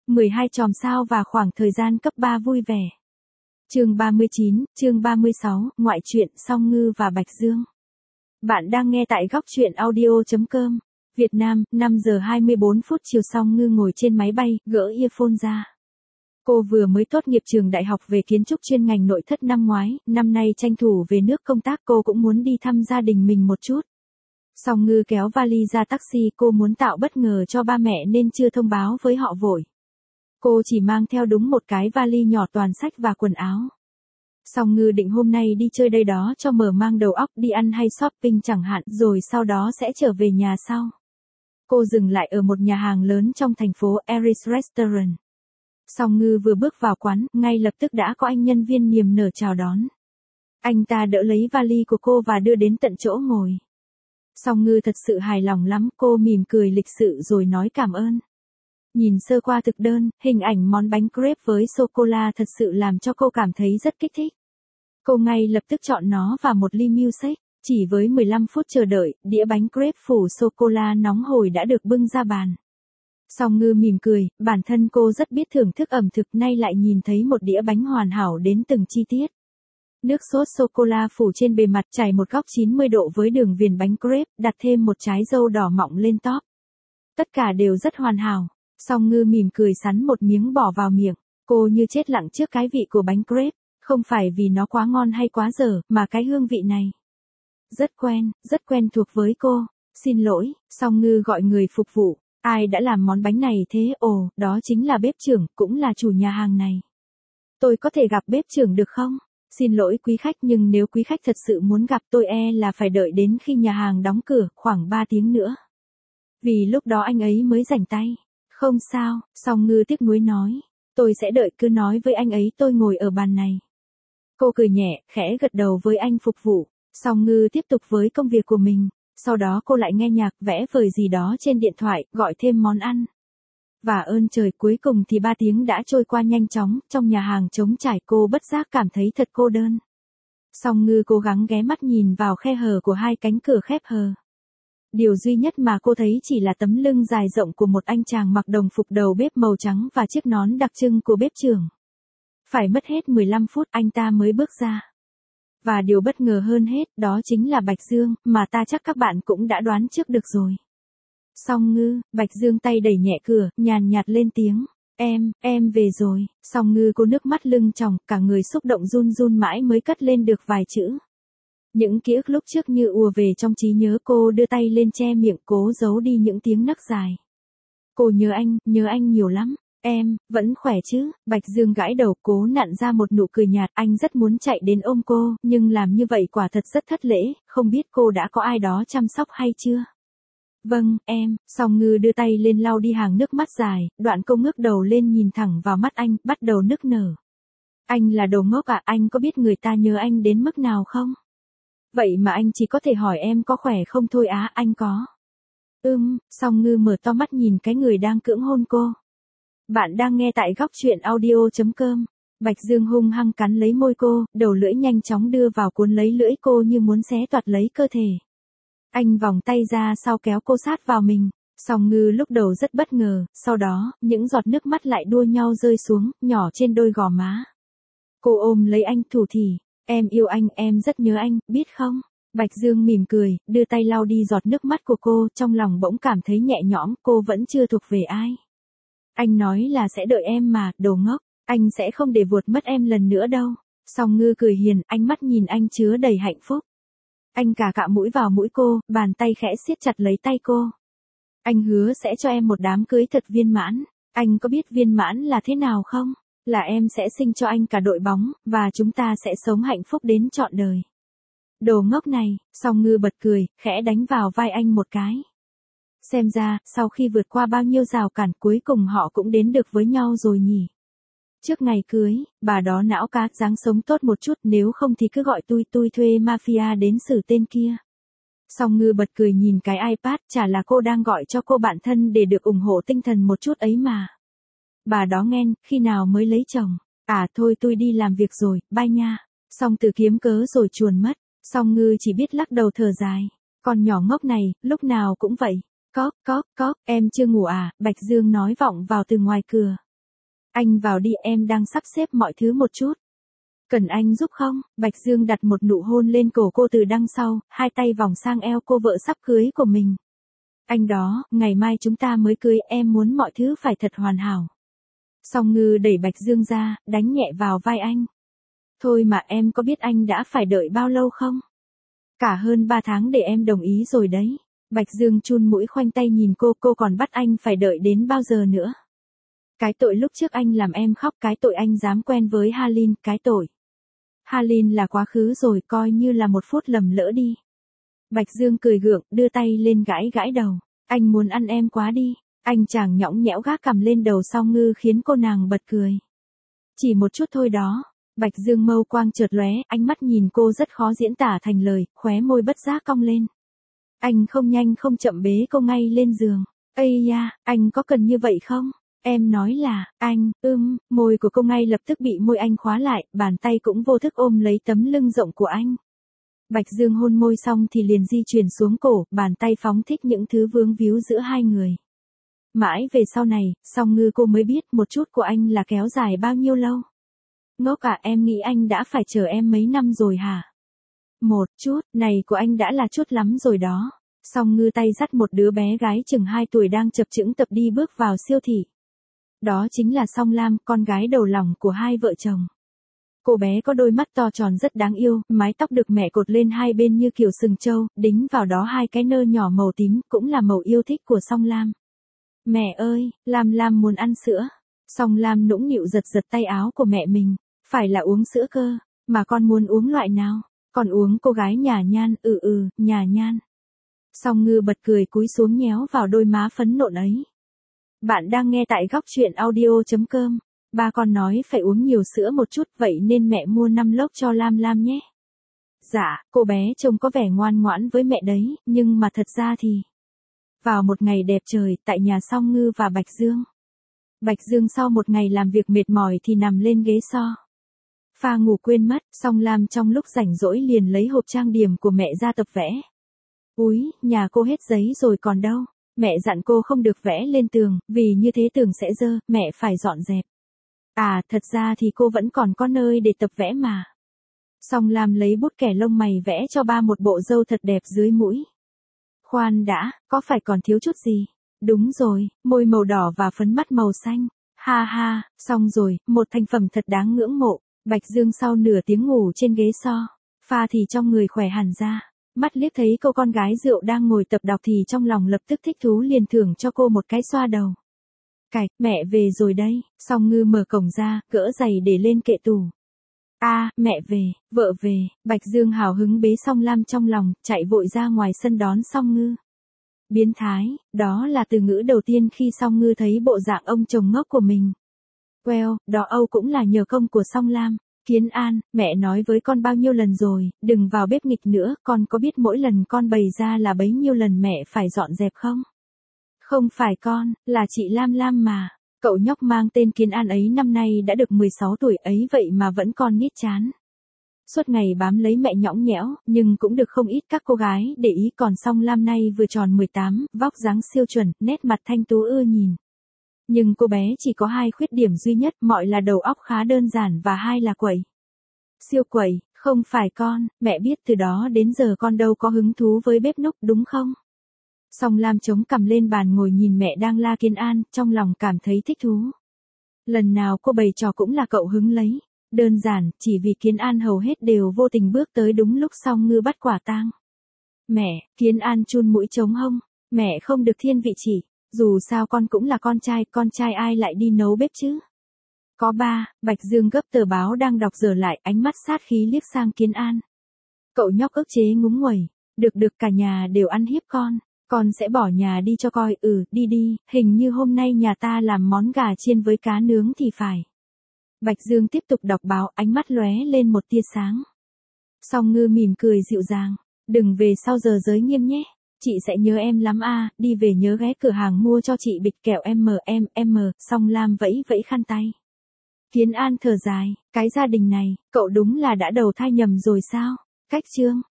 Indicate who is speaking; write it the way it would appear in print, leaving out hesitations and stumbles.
Speaker 1: 12 chòm sao và khoảng thời gian cấp 3 vui vẻ. Chương 39, chương 36, ngoại truyện Song Ngư và Bạch Dương. Bạn đang nghe tại góc truyện audio.com. Việt Nam, 5 giờ 24 phút chiều. Song Ngư ngồi trên máy bay, gỡ earphone ra. Cô vừa mới tốt nghiệp trường đại học về kiến trúc chuyên ngành nội thất năm ngoái, năm nay tranh thủ về nước công tác. Cô cũng muốn đi thăm gia đình mình một chút. Song Ngư kéo vali ra taxi, cô muốn tạo bất ngờ cho ba mẹ nên chưa thông báo với họ vội. Cô chỉ mang theo đúng một cái vali nhỏ toàn sách và quần áo. Song Ngư định hôm nay đi chơi đây đó cho mở mang đầu óc, đi ăn hay shopping chẳng hạn, rồi sau đó sẽ trở về nhà sau. Cô dừng lại ở một nhà hàng lớn trong thành phố, Eris Restaurant. Song Ngư vừa bước vào quán, ngay lập tức đã có anh nhân viên niềm nở chào đón. Anh ta đỡ lấy vali của cô và đưa đến tận chỗ ngồi. Song Ngư thật sự hài lòng lắm, cô mỉm cười lịch sự rồi nói cảm ơn. Nhìn sơ qua thực đơn, hình ảnh món bánh crepe với sô-cô-la thật sự làm cho cô cảm thấy rất kích thích. Cô ngay lập tức chọn nó và một ly milkshake. Chỉ với 15 phút chờ đợi, đĩa bánh crepe phủ sô-cô-la nóng hổi đã được bưng ra bàn. Song Ngư mỉm cười, bản thân cô rất biết thưởng thức ẩm thực, nay lại nhìn thấy một đĩa bánh hoàn hảo đến từng chi tiết. Nước sốt sô-cô-la phủ trên bề mặt, trải một góc 90 độ với đường viền bánh crepe, đặt thêm một trái dâu đỏ mọng lên top. Tất cả đều rất hoàn hảo. Song Ngư mỉm cười sắn một miếng bỏ vào miệng, cô như chết lặng trước cái vị của bánh crepe, không phải vì nó quá ngon hay quá dở, mà cái hương vị này. Rất quen thuộc với cô. Xin lỗi, Song Ngư gọi người phục vụ, ai đã làm món bánh này thế? Ồ, đó chính là bếp trưởng, cũng là chủ nhà hàng này. Tôi có thể gặp bếp trưởng được không? Xin lỗi quý khách, nhưng nếu quý khách thật sự muốn gặp tôi là phải đợi đến khi nhà hàng đóng cửa, khoảng 3 tiếng nữa. Vì lúc đó anh ấy mới rảnh tay. Không sao, Song Ngư tiếc nuối nói. Tôi sẽ đợi, cứ nói với anh ấy tôi ngồi ở bàn này. Cô cười nhẹ, khẽ gật đầu với anh phục vụ. Song Ngư tiếp tục với công việc của mình. Sau đó cô lại nghe nhạc, vẽ vời gì đó trên điện thoại, gọi thêm món ăn. Và ơn trời, cuối cùng thì 3 tiếng đã trôi qua nhanh chóng, trong nhà hàng trống trải cô bất giác cảm thấy thật cô đơn. Song Ngư cố gắng ghé mắt nhìn vào khe hở của hai cánh cửa khép hờ. Điều duy nhất mà cô thấy chỉ là tấm lưng dài rộng của một anh chàng mặc đồng phục đầu bếp màu trắng và chiếc nón đặc trưng của bếp trưởng. Phải mất hết 15 phút anh ta mới bước ra. Và điều bất ngờ hơn hết đó chính là Bạch Dương, mà ta chắc các bạn cũng đã đoán trước được rồi. Song Ngư, Bạch Dương tay đẩy nhẹ cửa, nhàn nhạt lên tiếng. Em về rồi. Song Ngư cô nước mắt lưng tròng, cả người xúc động run run mãi mới cất lên được vài chữ. Những ký ức lúc trước như ùa về trong trí nhớ, cô đưa tay lên che miệng cố giấu đi những tiếng nấc dài. Cô nhớ anh nhiều lắm. Em, vẫn khỏe chứ? Bạch Dương gãi đầu, cố nặn ra một nụ cười nhạt, anh rất muốn chạy đến ôm cô, nhưng làm như vậy quả thật rất thất lễ, không biết cô đã có ai đó chăm sóc hay chưa? Vâng, em. Song Ngư đưa tay lên lau đi hàng nước mắt dài, đoạn cô ngước đầu lên nhìn thẳng vào mắt anh, bắt đầu nức nở. Anh là đồ ngốc à, anh có biết người ta nhớ anh đến mức nào không? Vậy mà anh chỉ có thể hỏi em có khỏe không thôi á, anh có. Song Ngư mở to mắt nhìn cái người đang cưỡng hôn cô. Bạn đang nghe tại góc truyện audio.com. Bạch Dương hung hăng cắn lấy môi cô, đầu lưỡi nhanh chóng đưa vào cuốn lấy lưỡi cô như muốn xé toạc lấy cơ thể. Anh vòng tay ra sau kéo cô sát vào mình. Song Ngư lúc đầu rất bất ngờ, sau đó, những giọt nước mắt lại đua nhau rơi xuống, nhỏ trên đôi gò má. Cô ôm lấy anh thủ thỉ. Em yêu anh, em rất nhớ anh, biết không? Bạch Dương mỉm cười, đưa tay lau đi giọt nước mắt của cô, trong lòng bỗng cảm thấy nhẹ nhõm, cô vẫn chưa thuộc về ai. Anh nói là sẽ đợi em mà, đồ ngốc, anh sẽ không để vuột mất em lần nữa đâu. Song Ngư cười hiền, ánh mắt nhìn anh chứa đầy hạnh phúc. Anh cạ mũi vào mũi cô, bàn tay khẽ siết chặt lấy tay cô. Anh hứa sẽ cho em một đám cưới thật viên mãn. Anh có biết viên mãn là thế nào không? Là em sẽ sinh cho anh cả đội bóng, và chúng ta sẽ sống hạnh phúc đến trọn đời. Đồ ngốc này. Song Ngư bật cười, khẽ đánh vào vai anh một cái. Xem ra, sau khi vượt qua bao nhiêu rào cản, cuối cùng họ cũng đến được với nhau rồi nhỉ. Trước ngày cưới, bà đó não cá, dáng sống tốt một chút, nếu không thì cứ gọi tôi thuê mafia đến xử tên kia. Song Ngư bật cười nhìn cái iPad, chả là cô đang gọi cho cô bạn thân để được ủng hộ tinh thần một chút ấy mà. Bà đó nghen, khi nào mới lấy chồng? À thôi tôi đi làm việc rồi, bye nha. Song Từ kiếm cớ rồi chuồn mất. Song Ngư chỉ biết lắc đầu thở dài. Con nhỏ ngốc này, lúc nào cũng vậy. Cóp, em chưa ngủ à? Bạch Dương nói vọng vào từ ngoài cửa. Anh vào đi, em đang sắp xếp mọi thứ một chút. Cần anh giúp không? Bạch Dương đặt một nụ hôn lên cổ cô từ đằng sau, hai tay vòng sang eo cô vợ sắp cưới của mình. Anh đó, ngày mai chúng ta mới cưới, em muốn mọi thứ phải thật hoàn hảo. Song Ngư đẩy Bạch Dương ra, đánh nhẹ vào vai anh. Thôi mà, em có biết anh đã phải đợi bao lâu không? Cả hơn 3 tháng để em đồng ý rồi đấy. Bạch Dương chun mũi khoanh tay nhìn cô còn bắt anh phải đợi đến bao giờ nữa? Cái tội lúc trước anh làm em khóc, cái tội anh dám quen với Halin, cái tội. Halin là quá khứ rồi, coi như là một phút lầm lỡ đi. Bạch Dương cười gượng, đưa tay lên gãi gãi đầu. Anh muốn ăn em quá đi. Anh chàng nhõng nhẽo gác cằm lên đầu Song Ngư khiến cô nàng bật cười. Chỉ một chút thôi đó. Bạch Dương mâu quang chợt lóe, ánh mắt nhìn cô rất khó diễn tả thành lời, khóe môi bất giác cong lên. Anh không nhanh không chậm bế cô ngay lên giường. Ây da, anh có cần như vậy không? Em nói là, anh, môi của cô ngay lập tức bị môi anh khóa lại, bàn tay cũng vô thức ôm lấy tấm lưng rộng của anh. Bạch Dương hôn môi xong thì liền di chuyển xuống cổ, bàn tay phóng thích những thứ vướng víu giữa hai người. Mãi về sau này, Song Ngư cô mới biết một chút của anh là kéo dài bao nhiêu lâu. Ngốc à, em nghĩ anh đã phải chờ em mấy năm rồi hả? Một chút, này của anh đã là chút lắm rồi đó. Song Ngư tay dắt một đứa bé gái chừng 2 tuổi đang chập chững tập đi bước vào siêu thị. Đó chính là Song Lam, con gái đầu lòng của hai vợ chồng. Cô bé có đôi mắt to tròn rất đáng yêu, mái tóc được mẹ cột lên hai bên như kiểu sừng trâu, đính vào đó hai cái nơ nhỏ màu tím, cũng là màu yêu thích của Song Lam. Mẹ ơi, Lam muốn ăn sữa. Song Lam nũng nịu giật giật tay áo của mẹ mình. Phải là uống sữa cơ, mà con muốn uống loại nào? Con uống, cô gái nhả nhan, nhả nhan. Song Ngư bật cười cúi xuống nhéo vào đôi má phấn nộn ấy. Bạn đang nghe tại góc truyện audio.com. Ba con nói phải uống nhiều sữa một chút, vậy nên mẹ mua 5 lốc cho Lam nhé. Dạ, cô bé trông có vẻ ngoan ngoãn với mẹ đấy, nhưng mà thật ra thì... Vào một ngày đẹp trời, tại nhà Song Ngư và Bạch Dương. Bạch Dương sau một ngày làm việc mệt mỏi thì nằm lên ghế pha ngủ quên mất, Song Lam trong lúc rảnh rỗi liền lấy hộp trang điểm của mẹ ra tập vẽ. Úi, nhà cô hết giấy rồi còn đâu. Mẹ dặn cô không được vẽ lên tường, vì như thế tường sẽ dơ, mẹ phải dọn dẹp. À, thật ra thì cô vẫn còn có nơi để tập vẽ mà. Song Lam lấy bút kẻ lông mày vẽ cho ba một bộ râu thật đẹp dưới mũi. Khoan đã, có phải còn thiếu chút gì? Đúng rồi, môi màu đỏ và phấn mắt màu xanh. Ha ha, xong rồi, một thành phẩm thật đáng ngưỡng mộ. Bạch Dương sau nửa tiếng ngủ trên ghế pha thì trong người khỏe hẳn ra. Mắt liếc thấy cô con gái rượu đang ngồi tập đọc thì trong lòng lập tức thích thú liền thưởng cho cô một cái xoa đầu. Cạch, mẹ về rồi đây. Song Ngư mở cổng ra, gỡ giày để lên kệ tủ. À, mẹ về, vợ về. Bạch Dương hào hứng bế Song Lam trong lòng, chạy vội ra ngoài sân đón Song Ngư. Biến thái, đó là từ ngữ đầu tiên khi Song Ngư thấy bộ dạng ông chồng ngốc của mình. Well, đó Âu cũng là nhờ công của Song Lam. Kiến An, mẹ nói với con bao nhiêu lần rồi, đừng vào bếp nghịch nữa, con có biết mỗi lần con bày ra là bấy nhiêu lần mẹ phải dọn dẹp không? Không phải con, là chị Lam mà. Cậu nhóc mang tên Kiến An ấy năm nay đã được 16 tuổi ấy vậy mà vẫn còn nít chán. Suốt ngày bám lấy mẹ nhõng nhẽo, nhưng cũng được không ít các cô gái để ý, còn Song Lam nay vừa tròn 18, vóc dáng siêu chuẩn, nét mặt thanh tú ưa nhìn. Nhưng cô bé chỉ có 2 khuyết điểm duy nhất, mọi là đầu óc khá đơn giản và 2 là quậy. Siêu quậy, không phải con, mẹ biết từ đó đến giờ con đâu có hứng thú với bếp núc đúng không? Song Lam chống cằm lên bàn ngồi nhìn mẹ đang la Kiến An, trong lòng cảm thấy thích thú. Lần nào cô bày trò cũng là cậu hứng lấy. Đơn giản, chỉ vì Kiến An hầu hết đều vô tình bước tới đúng lúc Song Ngư bắt quả tang. Mẹ, Kiến An chun mũi trống hông. Mẹ không được thiên vị chỉ. Dù sao con cũng là con trai ai lại đi nấu bếp chứ? Có ba, Bạch Dương gấp tờ báo đang đọc dở lại, ánh mắt sát khí liếc sang Kiến An. Cậu nhóc ức chế ngúng nguẩy. Được cả nhà đều ăn hiếp con sẽ bỏ nhà đi cho coi, đi, hình như hôm nay nhà ta làm món gà chiên với cá nướng thì phải. Bạch Dương tiếp tục đọc báo, ánh mắt lóe lên một tia sáng. Song Ngư mỉm cười dịu dàng, đừng về sau giờ giới nghiêm nhé. Chị sẽ nhớ em lắm đi về nhớ ghé cửa hàng mua cho chị bịch kẹo Song Lam vẫy khăn tay. Kiến An thở dài, cái gia đình này, cậu đúng là đã đầu thai nhầm rồi sao? Cách chương.